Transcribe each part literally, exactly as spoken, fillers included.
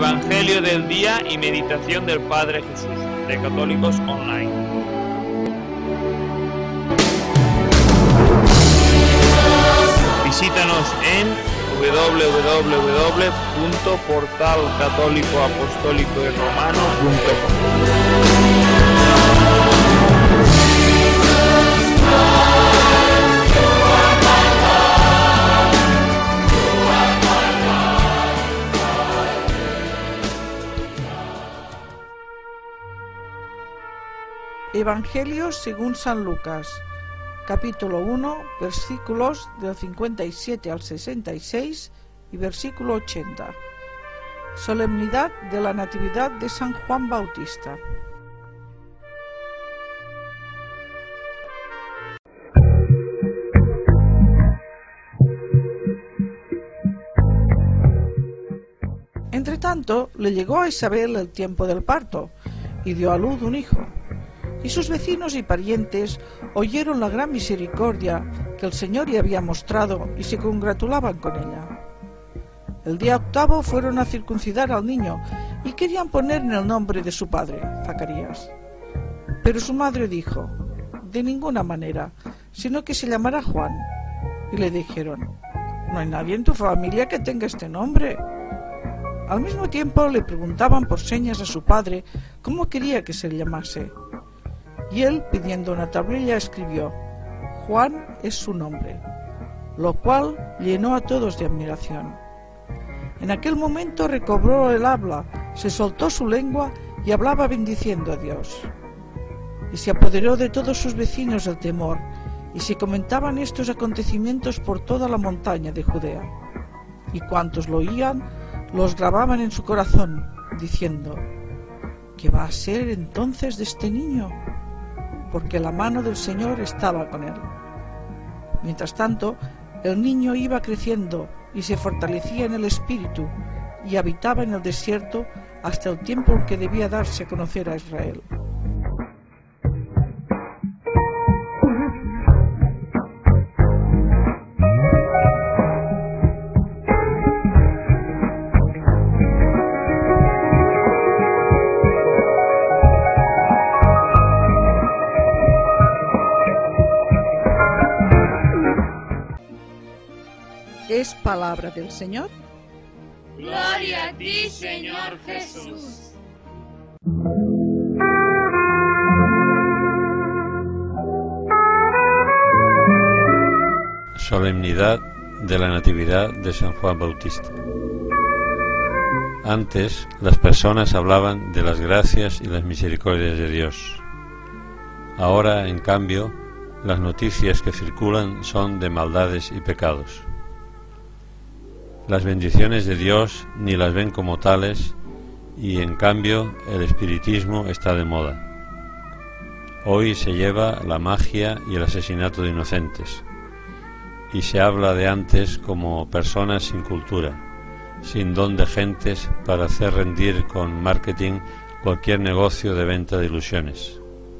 Evangelio del día y meditación del Padre Jesús, de Católicos Online. Visítanos en doble u doble u doble u punto portal católico apostólico y romano punto com. Evangelio según San Lucas, capítulo uno, versículos del cincuenta y siete al sesenta y seis y versículo ochenta. Solemnidad de la Natividad de San Juan Bautista. Entretanto, le llegó a Isabel el tiempo del parto, y dio a luz un hijo. Y sus vecinos y parientes oyeron la gran misericordia que el Señor le había mostrado y se congratulaban con ella. El día octavo fueron a circuncidar al niño y querían ponerle el nombre de su padre, Zacarías. Pero su madre dijo: de ninguna manera, sino que se llamará Juan. Y le dijeron: no hay nadie en tu familia que tenga este nombre. Al mismo tiempo le preguntaban por señas a su padre cómo quería que se le llamase. Y él, pidiendo una tablilla, escribió: Juan es su nombre, lo cual llenó a todos de admiración. En aquel momento recobró el habla, se soltó su lengua y hablaba bendiciendo a Dios. Y se apoderó de todos sus vecinos el temor, y se comentaban estos acontecimientos por toda la montaña de Judea. Y cuantos lo oían, los grababan en su corazón, diciendo: ¿qué va a ser entonces de este niño? Porque la mano del Señor estaba con él. Mientras tanto, el niño iba creciendo y se fortalecía en el espíritu y habitaba en el desierto hasta el tiempo en que debía darse a conocer a Israel. Es palabra del Señor. Gloria a ti, Señor Jesús. Solemnidad de la Natividad de San Juan Bautista. Antes, las personas hablaban de las gracias y las misericordias de Dios. Ahora, en cambio, las noticias que circulan son de maldades y pecados. Las bendiciones de Dios ni las ven como tales, y en cambio el espiritismo está de moda. Hoy se lleva la magia y el asesinato de inocentes, y se habla de antes como personas sin cultura, sin don de gentes para hacer rendir con marketing cualquier negocio de venta de ilusiones.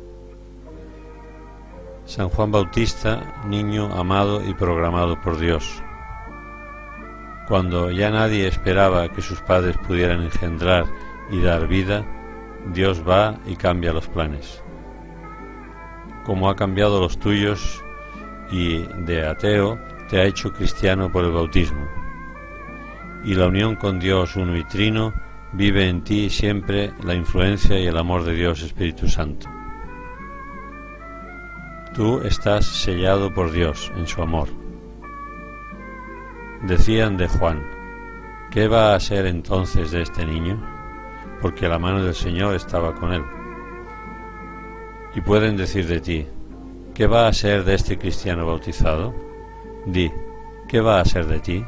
San Juan Bautista, niño amado y programado por Dios. Cuando ya nadie esperaba que sus padres pudieran engendrar y dar vida, Dios va y cambia los planes. Como ha cambiado los tuyos, y de ateo te ha hecho cristiano por el bautismo. Y la unión con Dios uno y trino vive en ti siempre la influencia y el amor de Dios Espíritu Santo. Tú estás sellado por Dios en su amor. Decían de Juan: ¿qué va a ser entonces de este niño? Porque la mano del Señor estaba con él. Y pueden decir de ti: ¿qué va a ser de este cristiano bautizado? Di: ¿qué va a ser de ti?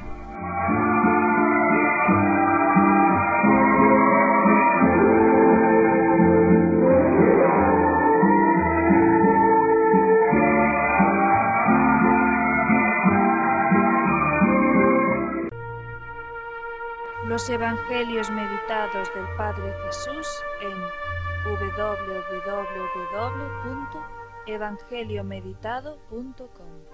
Los Evangelios meditados del Padre Jesús en doble u doble u doble u punto evangeliomeditado punto com.